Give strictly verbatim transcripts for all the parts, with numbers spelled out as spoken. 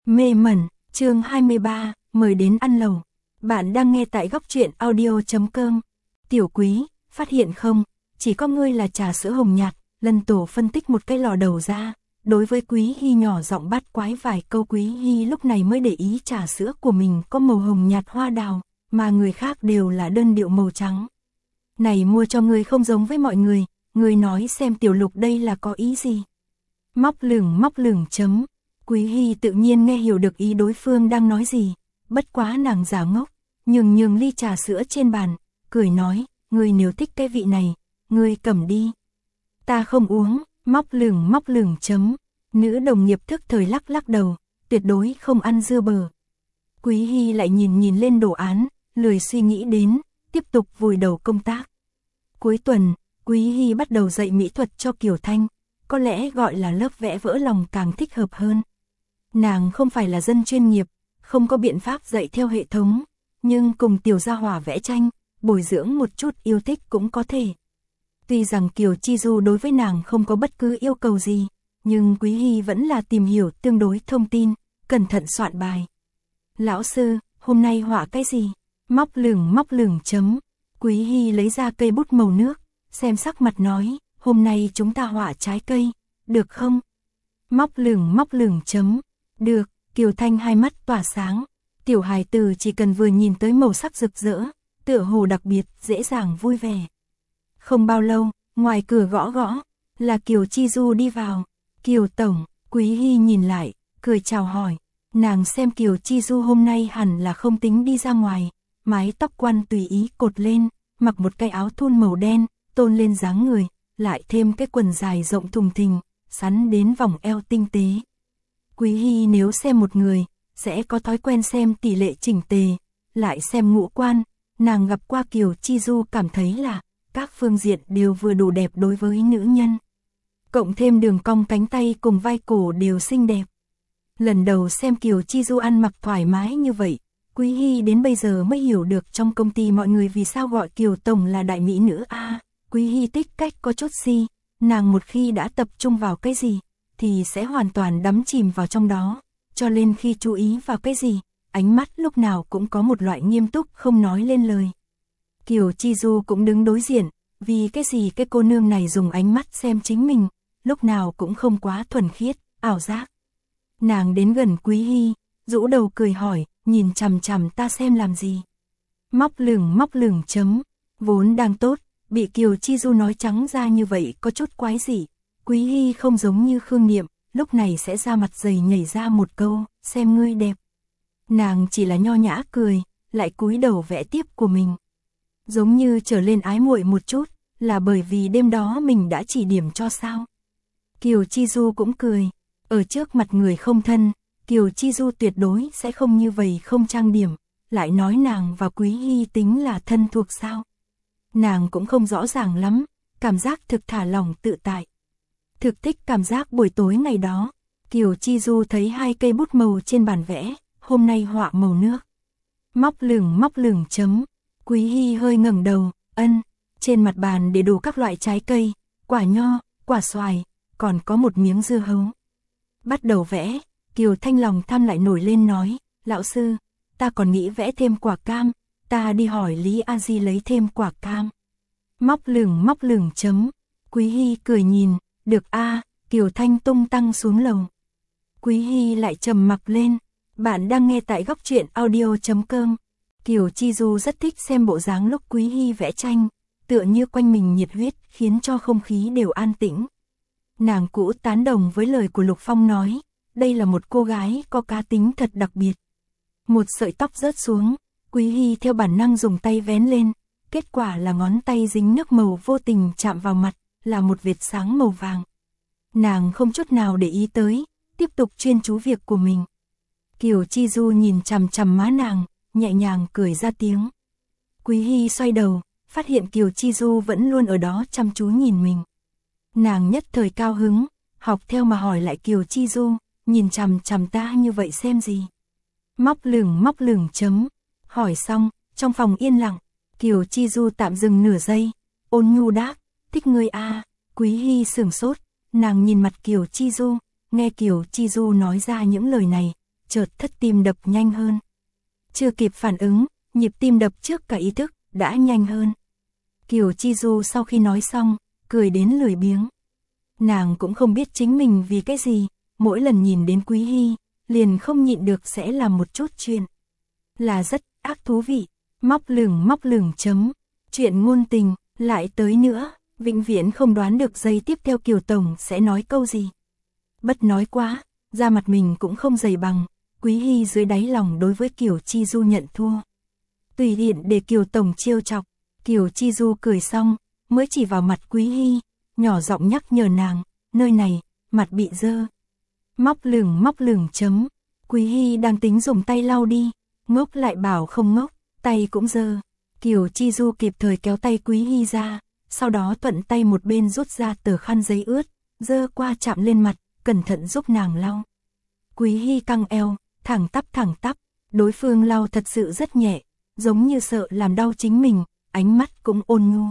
Mê mẩn, chương hai mươi ba, mời đến ăn lẩu. Bạn đang nghe tại góc truyện audio chấm com. Tiểu Quý, phát hiện không, chỉ có ngươi là trà sữa hồng nhạt. Lân Tổ phân tích một cái lò đầu ra, đối với Quý Hy nhỏ giọng bắt quái vài câu. Quý Hy lúc này mới để ý trà sữa của mình có màu hồng nhạt hoa đào, mà người khác đều là đơn điệu màu trắng. Này mua cho ngươi không giống với mọi người, ngươi nói xem Tiểu Lục đây là có ý gì? Móc lửng móc lửng chấm. Quý Hy tự nhiên nghe hiểu được ý đối phương đang nói gì, bất quá nàng giả ngốc, nhường nhường ly trà sữa trên bàn, cười nói, ngươi nếu thích cái vị này, ngươi cầm đi. Ta không uống, móc lửng móc lửng chấm. Nữ đồng nghiệp thức thời lắc lắc đầu, tuyệt đối không ăn dưa bờ. Quý Hy lại nhìn nhìn lên đồ án, lười suy nghĩ đến, tiếp tục vùi đầu công tác. Cuối tuần, Quý Hy bắt đầu dạy mỹ thuật cho Kiều Thanh, có lẽ gọi là lớp vẽ vỡ lòng càng thích hợp hơn. Nàng không phải là dân chuyên nghiệp, không có biện pháp dạy theo hệ thống, nhưng cùng Tiểu Gia Hỏa vẽ tranh, bồi dưỡng một chút yêu thích cũng có thể. Tuy rằng Kiều Chi Du đối với nàng không có bất cứ yêu cầu gì, nhưng Quý Hy vẫn là tìm hiểu tương đối thông tin, cẩn thận soạn bài. Lão sư, hôm nay họa cái gì? Móc lửng móc lửng chấm. Quý Hy lấy ra cây bút màu nước, xem sắc mặt nói, hôm nay chúng ta họa trái cây, được không? Móc lửng móc lửng chấm. Được, Kiều Thanh hai mắt tỏa sáng. Tiểu hài tử chỉ cần vừa nhìn tới màu sắc rực rỡ, tựa hồ đặc biệt, dễ dàng vui vẻ. Không bao lâu, ngoài cửa gõ gõ, là Kiều Chi Du đi vào. Kiều Tổng, Quý Hy nhìn lại, cười chào hỏi. Nàng xem Kiều Chi Du hôm nay hẳn là không tính đi ra ngoài, mái tóc quăn tùy ý cột lên, mặc một cái áo thun màu đen, tôn lên dáng người, lại thêm cái quần dài rộng thùng thình, sắn đến vòng eo tinh tế. Quý Hy nếu xem một người, sẽ có thói quen xem tỷ lệ chỉnh tề, lại xem ngũ quan, nàng gặp qua Kiều Chi Du cảm thấy là các phương diện đều vừa đủ đẹp đối với nữ nhân. Cộng thêm đường cong cánh tay cùng vai cổ đều xinh đẹp. Lần đầu xem Kiều Chi Du ăn mặc thoải mái như vậy, Quý Hy đến bây giờ mới hiểu được trong công ty mọi người vì sao gọi Kiều Tổng là đại mỹ nữ a. À, Quý Hy tích cách có chút si, nàng một khi đã tập trung vào cái gì, thì sẽ hoàn toàn đắm chìm vào trong đó, cho nên khi chú ý vào cái gì, ánh mắt lúc nào cũng có một loại nghiêm túc không nói lên lời. Kiều Chi Du cũng đứng đối diện, vì cái gì cái cô nương này dùng ánh mắt xem chính mình, lúc nào cũng không quá thuần khiết, ảo giác. Nàng đến gần Quý Hy, rũ đầu cười hỏi, nhìn chằm chằm ta xem làm gì? Móc lửng móc lửng chấm, vốn đang tốt, bị Kiều Chi Du nói trắng ra như vậy có chút quái dị. Quý Hy không giống như Khương Niệm, lúc này sẽ ra mặt dày nhảy ra một câu, xem ngươi đẹp. Nàng chỉ là nho nhã cười, lại cúi đầu vẽ tiếp của mình. Giống như trở lên ái muội một chút, là bởi vì đêm đó mình đã chỉ điểm cho sao. Kiều Chi Du cũng cười, ở trước mặt người không thân, Kiều Chi Du tuyệt đối sẽ không như vậy không trang điểm, lại nói nàng và Quý Hy tính là thân thuộc sao. Nàng cũng không rõ ràng lắm, cảm giác thực thả lỏng tự tại. Thực thích cảm giác buổi tối ngày đó, Kiều Chi Du thấy hai cây bút màu trên bàn vẽ, hôm nay họa màu nước. Móc lửng móc lửng chấm. Quý Hy hơi ngẩng đầu, ân, trên mặt bàn để đủ các loại trái cây, quả nho, quả xoài, còn có một miếng dưa hấu. Bắt đầu vẽ, Kiều Thanh lòng tham lại nổi lên nói, lão sư, ta còn nghĩ vẽ thêm quả cam, ta đi hỏi Lý A Di lấy thêm quả cam. Móc lửng móc lửng chấm. Quý Hy cười nhìn, được a. Kiều Thanh tung tăng xuống lầu. Quý Hy lại trầm mặc lên. Bạn đang nghe tại góc truyện audio chấm com. Kiều Chi Du rất thích xem bộ dáng lúc Quý Hy vẽ tranh, tựa như quanh mình nhiệt huyết khiến cho không khí đều an tĩnh. Nàng cũ tán đồng với lời của Lục Phong nói, đây là một cô gái có cá tính thật đặc biệt. Một sợi tóc rớt xuống, Quý Hy theo bản năng dùng tay vén lên, kết quả là ngón tay dính nước màu vô tình chạm vào mặt, là một vệt sáng màu vàng. Nàng không chút nào để ý tới, tiếp tục chuyên chú việc của mình. Kiều Chi Du nhìn chằm chằm má nàng, nhẹ nhàng cười ra tiếng. Quý Hy xoay đầu, phát hiện Kiều Chi Du vẫn luôn ở đó chăm chú nhìn mình. Nàng nhất thời cao hứng, học theo mà hỏi lại Kiều Chi Du, nhìn chằm chằm ta như vậy xem gì? Móc lửng móc lửng chấm. Hỏi xong, trong phòng yên lặng, Kiều Chi Du tạm dừng nửa giây, ôn nhu đáp, thích ngươi a. Quý Hy sửng sốt, nàng nhìn mặt Kiều Chi Du, nghe Kiều Chi Du nói ra những lời này, chợt thất tim đập nhanh hơn. Chưa kịp phản ứng, nhịp tim đập trước cả ý thức, đã nhanh hơn. Kiều Chi Du sau khi nói xong, cười đến lười biếng. Nàng cũng không biết chính mình vì cái gì, mỗi lần nhìn đến Quý Hy, liền không nhịn được sẽ làm một chút chuyện. Là rất ác thú vị, móc lửng móc lửng chấm, chuyện ngôn tình, lại tới nữa, vĩnh viễn không đoán được giây tiếp theo Kiều Tổng sẽ nói câu gì. Bất nói quá, da mặt mình cũng không dày bằng, Quý Hy dưới đáy lòng đối với Kiều Chi Du nhận thua. Tùy tiện để Kiều Tổng trêu chọc, Kiều Chi Du cười xong, mới chỉ vào mặt Quý Hy, nhỏ giọng nhắc nhở nàng, nơi này, mặt bị dơ. Móc lửng móc lửng chấm, Quý Hy đang tính dùng tay lau đi, ngốc lại bảo không ngốc, tay cũng dơ. Kiều Chi Du kịp thời kéo tay Quý Hy ra, sau đó thuận tay một bên rút ra tờ khăn giấy ướt, dơ qua chạm lên mặt, cẩn thận giúp nàng lau. Quý Hy căng eo, thẳng tắp thẳng tắp, đối phương lau thật sự rất nhẹ, giống như sợ làm đau chính mình, ánh mắt cũng ôn nhu.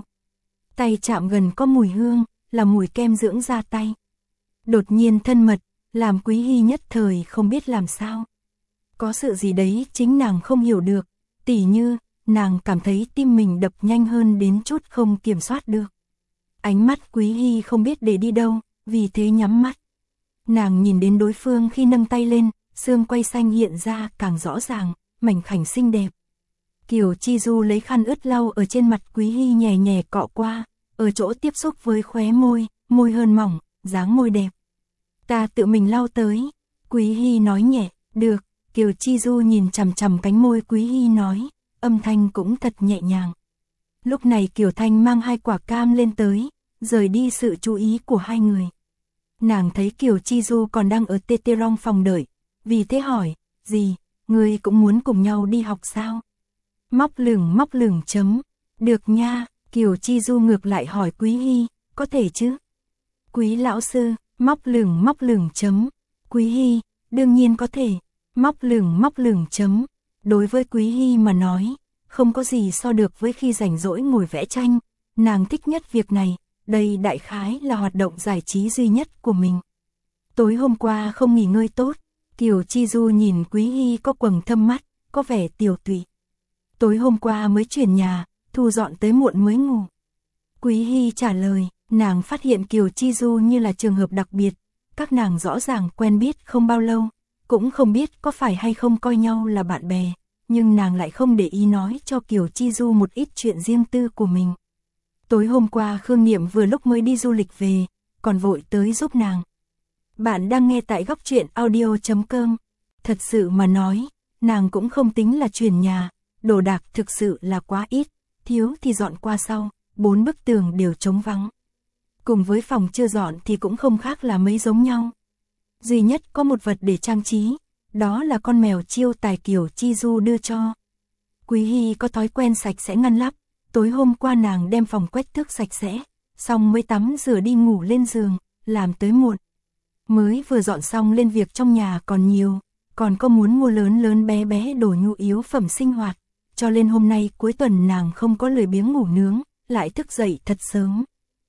Tay chạm gần có mùi hương, là mùi kem dưỡng da tay. Đột nhiên thân mật, làm Quý Hy nhất thời không biết làm sao. Có sự gì đấy chính nàng không hiểu được, tỉ như, nàng cảm thấy tim mình đập nhanh hơn đến chút không kiểm soát được. Ánh mắt Quý Hy không biết để đi đâu, vì thế nhắm mắt. Nàng nhìn đến đối phương khi nâng tay lên, xương quai xanh hiện ra càng rõ ràng, mảnh khảnh xinh đẹp. Kiều Chi Du lấy khăn ướt lau ở trên mặt Quý Hy nhẹ nhẹ cọ qua, ở chỗ tiếp xúc với khóe môi, môi hơn mỏng, dáng môi đẹp. Ta tự mình lau tới, Quý Hy nói nhẹ, được, Kiều Chi Du nhìn chằm chằm cánh môi Quý Hy nói, âm thanh cũng thật nhẹ nhàng. Lúc này Kiều Thanh mang hai quả cam lên tới, rời đi sự chú ý của hai người. Nàng thấy Kiều Chi Du còn đang ở tê tê rong phòng đợi, vì thế hỏi, gì, ngươi cũng muốn cùng nhau đi học sao? Móc lửng móc lửng chấm, được nha, Kiều Chi Du ngược lại hỏi Quý Hy, có thể chứ? Quý lão sư, móc lửng móc lửng chấm, Quý Hy, đương nhiên có thể, móc lửng móc lửng chấm, đối với Quý Hy mà nói, không có gì so được với khi rảnh rỗi ngồi vẽ tranh, nàng thích nhất việc này, đây đại khái là hoạt động giải trí duy nhất của mình. Tối hôm qua không nghỉ ngơi tốt, Kiều Chi Du nhìn Quý Hy có quầng thâm mắt, có vẻ tiều tụy. Tối hôm qua mới chuyển nhà, thu dọn tới muộn mới ngủ. Quý Hy trả lời, nàng phát hiện Kiều Chi Du như là trường hợp đặc biệt, các nàng rõ ràng quen biết không bao lâu, cũng không biết có phải hay không coi nhau là bạn bè, nhưng nàng lại không để ý nói cho Kiều Chi Du một ít chuyện riêng tư của mình. Tối hôm qua Khương Niệm vừa lúc mới đi du lịch về, còn vội tới giúp nàng. Bạn đang nghe tại góc truyện audio chấm com. Thật sự mà nói, nàng cũng không tính là chuyển nhà, đồ đạc thực sự là quá ít, thiếu thì dọn qua sau, bốn bức tường đều trống vắng. Cùng với phòng chưa dọn thì cũng không khác là mấy giống nhau. Duy nhất có một vật để trang trí, đó là con mèo chiêu tài Kiều Chi Du đưa cho. Quý Hy có thói quen sạch sẽ ngăn nắp, tối hôm qua nàng đem phòng quét tước sạch sẽ, xong mới tắm rửa đi ngủ lên giường, làm tới muộn. Mới vừa dọn xong lên việc trong nhà còn nhiều, còn có muốn mua lớn lớn bé bé đồ nhu yếu phẩm sinh hoạt, cho nên hôm nay cuối tuần nàng không có lười biếng ngủ nướng, lại thức dậy thật sớm.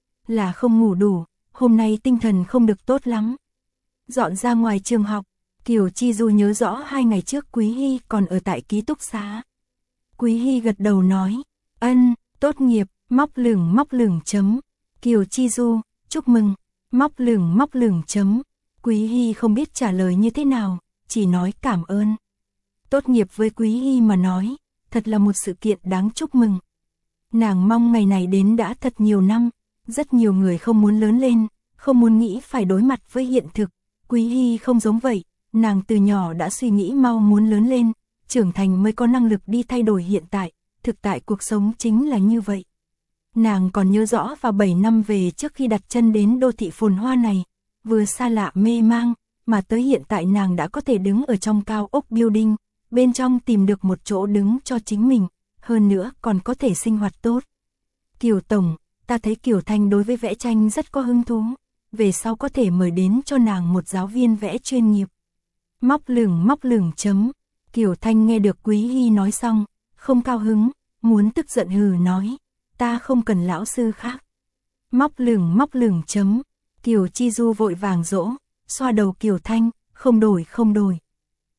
Là không ngủ đủ, hôm nay tinh thần không được tốt lắm. Dọn ra ngoài trường học, Kiều Chi Du nhớ rõ hai ngày trước Quý Hy còn ở tại ký túc xá. Quý Hy gật đầu nói, ân, tốt nghiệp, móc lửng móc lửng chấm. Kiều Chi Du, chúc mừng, móc lửng móc lửng chấm. Quý Hy không biết trả lời như thế nào, chỉ nói cảm ơn. Tốt nghiệp với Quý Hy mà nói, thật là một sự kiện đáng chúc mừng. Nàng mong ngày này đến đã thật nhiều năm, rất nhiều người không muốn lớn lên, không muốn nghĩ phải đối mặt với hiện thực. Quý Hy không giống vậy, nàng từ nhỏ đã suy nghĩ mau muốn lớn lên, trưởng thành mới có năng lực đi thay đổi hiện tại, thực tại cuộc sống chính là như vậy. Nàng còn nhớ rõ vào bảy năm về trước khi đặt chân đến đô thị phồn hoa này, vừa xa lạ mê mang, mà tới hiện tại nàng đã có thể đứng ở trong cao ốc building, bên trong tìm được một chỗ đứng cho chính mình, hơn nữa còn có thể sinh hoạt tốt. Kiều Tổng, ta thấy Kiều Thanh đối với vẽ tranh rất có hứng thú, về sau có thể mời đến cho nàng một giáo viên vẽ chuyên nghiệp. Móc lửng móc lửng chấm, Kiều Thanh nghe được Quý Hy nói xong, không cao hứng, muốn tức giận hừ nói, ta không cần lão sư khác. Móc lửng móc lửng chấm, Kiều Chi Du vội vàng dỗ, xoa đầu Kiều Thanh, không đổi không đổi.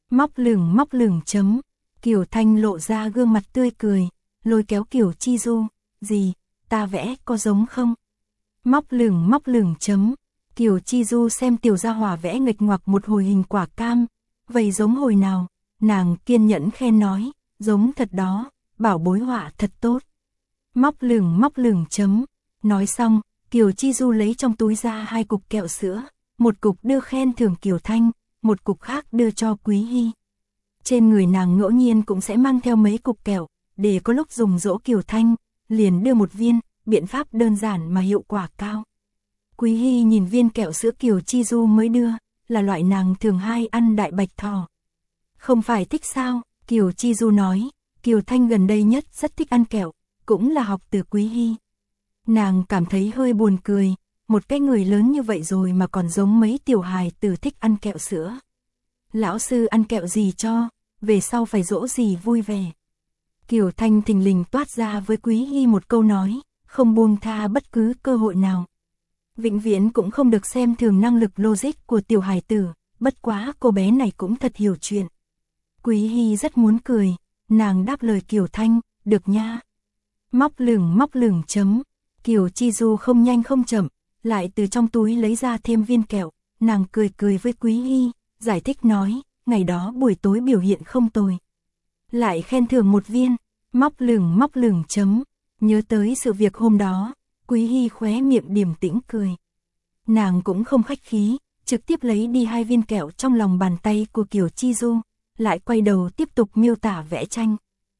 Móc lửng móc lửng chấm. Kiều Thanh lộ ra gương mặt tươi cười, lôi kéo Kiều Chi Du, gì, ta vẽ có giống không? Móc lửng móc lửng chấm. Kiều Chi Du xem tiểu gia hỏa vẽ nghịch ngoạc một hồi hình quả cam, vậy giống hồi nào? Nàng kiên nhẫn khen nói, giống thật đó, bảo bối họa thật tốt. Móc lửng móc lửng chấm. Nói xong, Kiều Chi Du lấy trong túi ra hai cục kẹo sữa, một cục đưa khen thưởng Kiều Thanh, một cục khác đưa cho Quý Hy. Trên người nàng ngẫu nhiên cũng sẽ mang theo mấy cục kẹo, để có lúc dùng dỗ Kiều Thanh, liền đưa một viên, biện pháp đơn giản mà hiệu quả cao. Quý Hy nhìn viên kẹo sữa Kiều Chi Du mới đưa, là loại nàng thường hay ăn đại bạch thỏ. Không phải thích sao? Kiều Chi Du nói, Kiều Thanh gần đây nhất rất thích ăn kẹo, cũng là học từ Quý Hy. Nàng cảm thấy hơi buồn cười, một cái người lớn như vậy rồi mà còn giống mấy tiểu hài tử thích ăn kẹo sữa. Lão sư ăn kẹo gì cho, về sau phải dỗ gì vui vẻ. Kiều Thanh thình lình toát ra với Quý Hy một câu nói, không buông tha bất cứ cơ hội nào. Vĩnh viễn cũng không được xem thường năng lực logic của tiểu hài tử, bất quá cô bé này cũng thật hiểu chuyện. Quý Hy rất muốn cười, nàng đáp lời Kiều Thanh, được nha. Móc lửng móc lửng chấm. Kiều Chi Du không nhanh không chậm, lại từ trong túi lấy ra thêm viên kẹo, nàng cười cười với Quý Hy, giải thích nói, ngày đó buổi tối biểu hiện không tồi. Lại khen thưởng một viên, móc lửng móc lửng chấm. Nhớ tới sự việc hôm đó, Quý Hy khóe miệng điềm tĩnh cười. Nàng cũng không khách khí, trực tiếp lấy đi hai viên kẹo trong lòng bàn tay của Kiều Chi Du, lại quay đầu tiếp tục miêu tả vẽ tranh.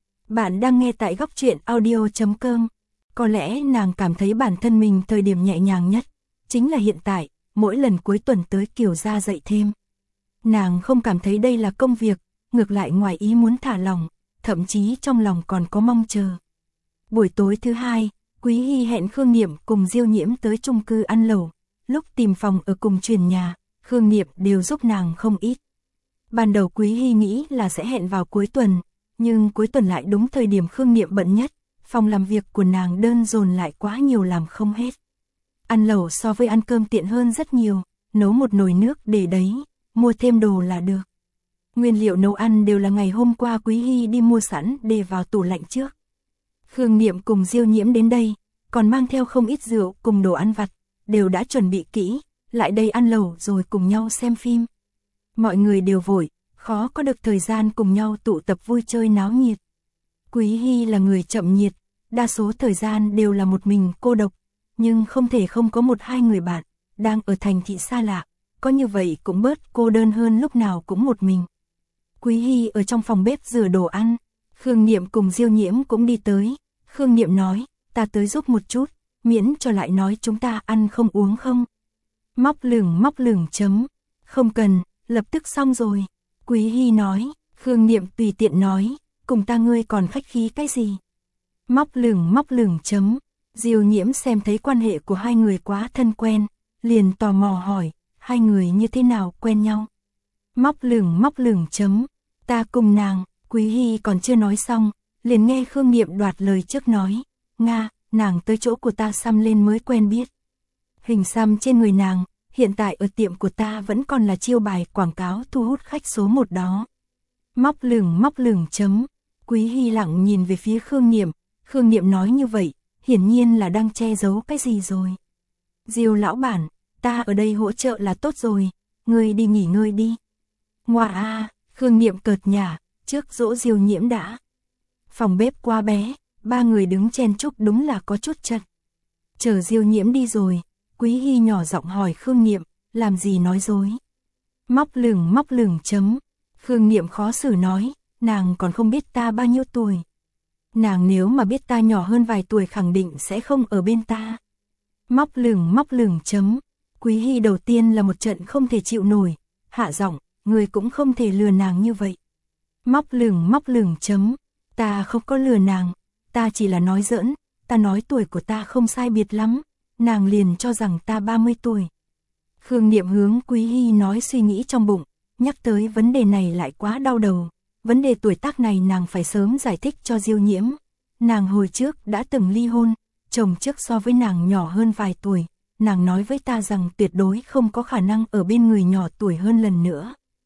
Bạn đang nghe tại góc truyện audio chấm com. Có lẽ nàng cảm thấy bản thân mình thời điểm nhẹ nhàng nhất, chính là hiện tại, mỗi lần cuối tuần tới Kiều gia dạy thêm. Nàng không cảm thấy đây là công việc, ngược lại ngoài ý muốn thả lòng, thậm chí trong lòng còn có mong chờ. Buổi tối thứ hai, Quý Hy hẹn Khương Niệm cùng Diêu Nhiễm tới chung cư ăn lẩu, lúc tìm phòng ở cùng chuyển nhà, Khương Niệm đều giúp nàng không ít. Ban đầu Quý Hy nghĩ là sẽ hẹn vào cuối tuần, nhưng cuối tuần lại đúng thời điểm Khương Niệm bận nhất, phòng làm việc của nàng đơn dồn lại quá nhiều làm không hết. Ăn lẩu so với ăn cơm tiện hơn rất nhiều, nấu một nồi nước để đấy, mua thêm đồ là được. Nguyên liệu nấu ăn đều là ngày hôm qua Quý Hy đi mua sẵn để vào tủ lạnh trước. Khương Niệm cùng Diêu Nhiễm đến đây, còn mang theo không ít rượu cùng đồ ăn vặt, đều đã chuẩn bị kỹ, lại đây ăn lẩu rồi cùng nhau xem phim. Mọi người đều vội, khó có được thời gian cùng nhau tụ tập vui chơi náo nhiệt. Quý Hy là người chậm nhiệt, đa số thời gian đều là một mình cô độc, nhưng không thể không có một hai người bạn, đang ở thành thị xa lạ, có như vậy cũng bớt cô đơn hơn lúc nào cũng một mình. Quý Hy ở trong phòng bếp rửa đồ ăn, Khương Niệm cùng Diêu Nhiễm cũng đi tới. Khương Niệm nói, ta tới giúp một chút, miễn cho lại nói chúng ta ăn không uống không. Móc lửng móc lửng chấm. Không cần, lập tức xong rồi. Quý Hy nói, Khương Niệm tùy tiện nói, cùng ta ngươi còn khách khí cái gì. Móc lửng móc lửng chấm. Diêu Nhiễm xem thấy quan hệ của hai người quá thân quen, liền tò mò hỏi, hai người như thế nào quen nhau. Móc lửng móc lửng chấm. Ta cùng nàng. Quý Hy còn chưa nói xong, liền nghe Khương Niệm đoạt lời trước nói, Nga, nàng tới chỗ của ta xăm lên mới quen biết. Hình xăm trên người nàng, hiện tại ở tiệm của ta vẫn còn là chiêu bài quảng cáo thu hút khách số một đó. Móc lửng móc lửng chấm. Quý Hy lặng nhìn về phía Khương Niệm, Khương Niệm nói như vậy, hiển nhiên là đang che giấu cái gì rồi. Diêu lão bản, ta ở đây hỗ trợ là tốt rồi, ngươi đi nghỉ ngơi đi. Ngoà a, Khương Niệm cợt nhả, trước dỗ Diêu Nhiễm đã. Phòng bếp quá bé, ba người đứng chen chúc đúng là có chút chật. Chờ Diêu Nhiễm đi rồi, Quý Hy nhỏ giọng hỏi Khương Niệm, làm gì nói dối. Móc lửng móc lửng chấm. Khương Niệm khó xử nói, nàng còn không biết ta bao nhiêu tuổi. Nàng nếu mà biết ta nhỏ hơn vài tuổi khẳng định sẽ không ở bên ta. Móc lửng móc lửng chấm. Quý Hy đầu tiên là một trận không thể chịu nổi, hạ giọng, người cũng không thể lừa nàng như vậy. Móc lửng móc lửng chấm. Ta không có lừa nàng, ta chỉ là nói giỡn, ta nói tuổi của ta không sai biệt lắm, nàng liền cho rằng ta ba mươi tuổi. Khương Niệm hướng Quý Hy nói suy nghĩ trong bụng, nhắc tới vấn đề này lại quá đau đầu, vấn đề tuổi tác này nàng phải sớm giải thích cho Diêu Nhiễm. Nàng hồi trước đã từng ly hôn, chồng trước so với nàng nhỏ hơn vài tuổi, nàng nói với ta rằng tuyệt đối không có khả năng ở bên người nhỏ tuổi hơn lần nữa.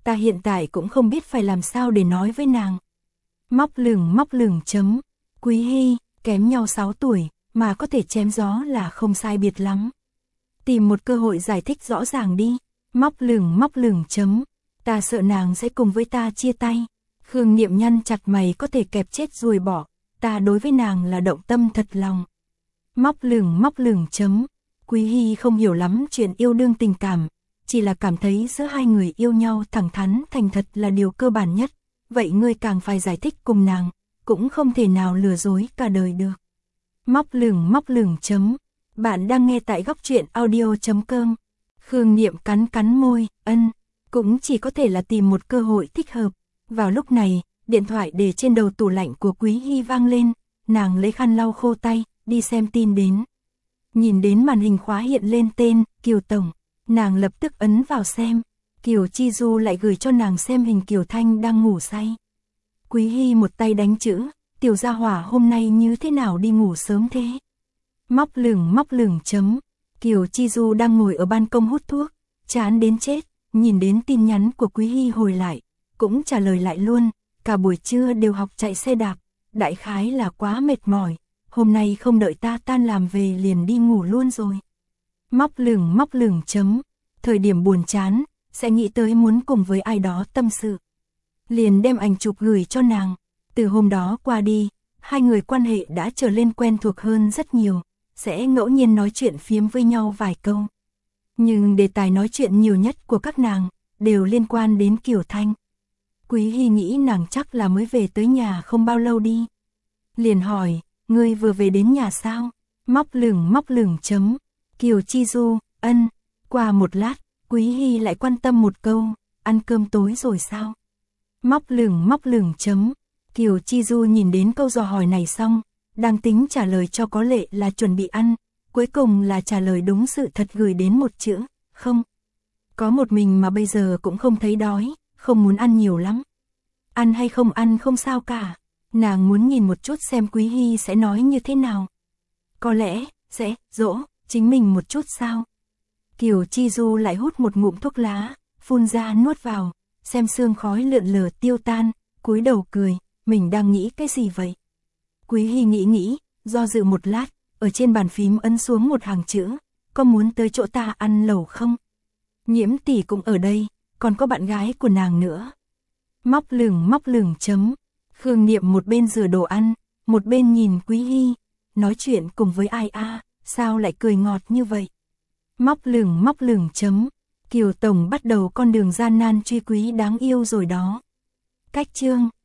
ta hiện tại cũng không biết phải làm sao để nói với nàng. Móc lửng móc lửng chấm, Quý Hy, kém nhau sáu tuổi, mà có thể chém gió là không sai biệt lắm. Tìm một cơ hội giải thích rõ ràng đi. Móc lửng móc lửng chấm, ta sợ nàng sẽ cùng với ta chia tay. Khương Niệm nhăn chặt mày, có thể kẹp chết ruồi bỏ, ta đối với nàng là động tâm thật lòng. Móc lửng móc lửng chấm, Quý Hy không hiểu lắm chuyện yêu đương tình cảm, chỉ là cảm thấy giữa hai người yêu nhau thẳng thắn thành thật là điều cơ bản nhất, vậy ngươi càng phải giải thích cùng nàng, cũng không thể nào lừa dối cả đời được. Móc lửng móc lửng chấm, bạn đang nghe tại góc truyện audio chấm com. Khương Niệm cắn cắn môi, ân, cũng chỉ có thể là tìm một cơ hội thích hợp. Vào lúc này, điện thoại để trên đầu tủ lạnh của Quý Hy vang lên, nàng lấy khăn lau khô tay, đi xem tin đến. Nhìn đến màn hình khóa hiện lên tên, Kiều Tổng, nàng lập tức ấn vào xem, Kiều Chi Du lại gửi cho nàng xem hình Kiều Thanh đang ngủ say. Quý Hy một tay đánh chữ, tiểu gia hỏa hôm nay như thế nào đi ngủ sớm thế. Móc lửng móc lửng chấm, Kiều Chi Du đang ngồi ở ban công hút thuốc, chán đến chết, nhìn đến tin nhắn của Quý Hy hồi lại, cũng trả lời lại luôn, cả buổi trưa đều học chạy xe đạp, đại khái là quá mệt mỏi, hôm nay không đợi ta tan làm về liền đi ngủ luôn rồi. Móc lửng móc lửng chấm, thời điểm buồn chán, sẽ nghĩ tới muốn cùng với ai đó tâm sự. Liền đem ảnh chụp gửi cho nàng, từ hôm đó qua đi, hai người quan hệ đã trở lên quen thuộc hơn rất nhiều, sẽ ngẫu nhiên nói chuyện phiếm với nhau vài câu. Nhưng đề tài nói chuyện nhiều nhất của các nàng, đều liên quan đến Kiều Thanh. Quý Hy nghĩ nàng chắc là mới về tới nhà không bao lâu đi. Liền hỏi, ngươi vừa về đến nhà sao? Móc lửng móc lửng chấm, Kiều Chi Du, ân. Qua một lát, Quý Hy lại quan tâm một câu, ăn cơm tối rồi sao? Móc lửng móc lửng chấm, Kiều Chi Du nhìn đến câu dò hỏi này xong, đang tính trả lời cho có lệ là chuẩn bị ăn, cuối cùng là trả lời đúng sự thật gửi đến một chữ, không. Có một mình mà bây giờ cũng không thấy đói, không muốn ăn nhiều lắm. Ăn hay không ăn không sao cả, nàng muốn nhìn một chút xem Quý Hy sẽ nói như thế nào. Có lẽ, sẽ dỗ chính mình một chút sao. Kiều Chi Du lại hút một ngụm thuốc lá, phun ra nuốt vào, xem sương khói lượn lờ tiêu tan, cúi đầu cười, mình đang nghĩ cái gì vậy? Quý Hy nghĩ nghĩ, do dự một lát, ở trên bàn phím ấn xuống một hàng chữ, có muốn tới chỗ ta ăn lẩu không? Nhiễm tỷ cũng ở đây, còn có bạn gái của nàng nữa. Móc lửng móc lửng chấm, Khương Niệm một bên rửa đồ ăn, một bên nhìn Quý Hy, nói chuyện cùng với ai a, à, sao lại cười ngọt như vậy? Móc lửng móc lửng chấm, Kiều Tổng bắt đầu con đường gian nan truy quý đáng yêu rồi đó. Cách chương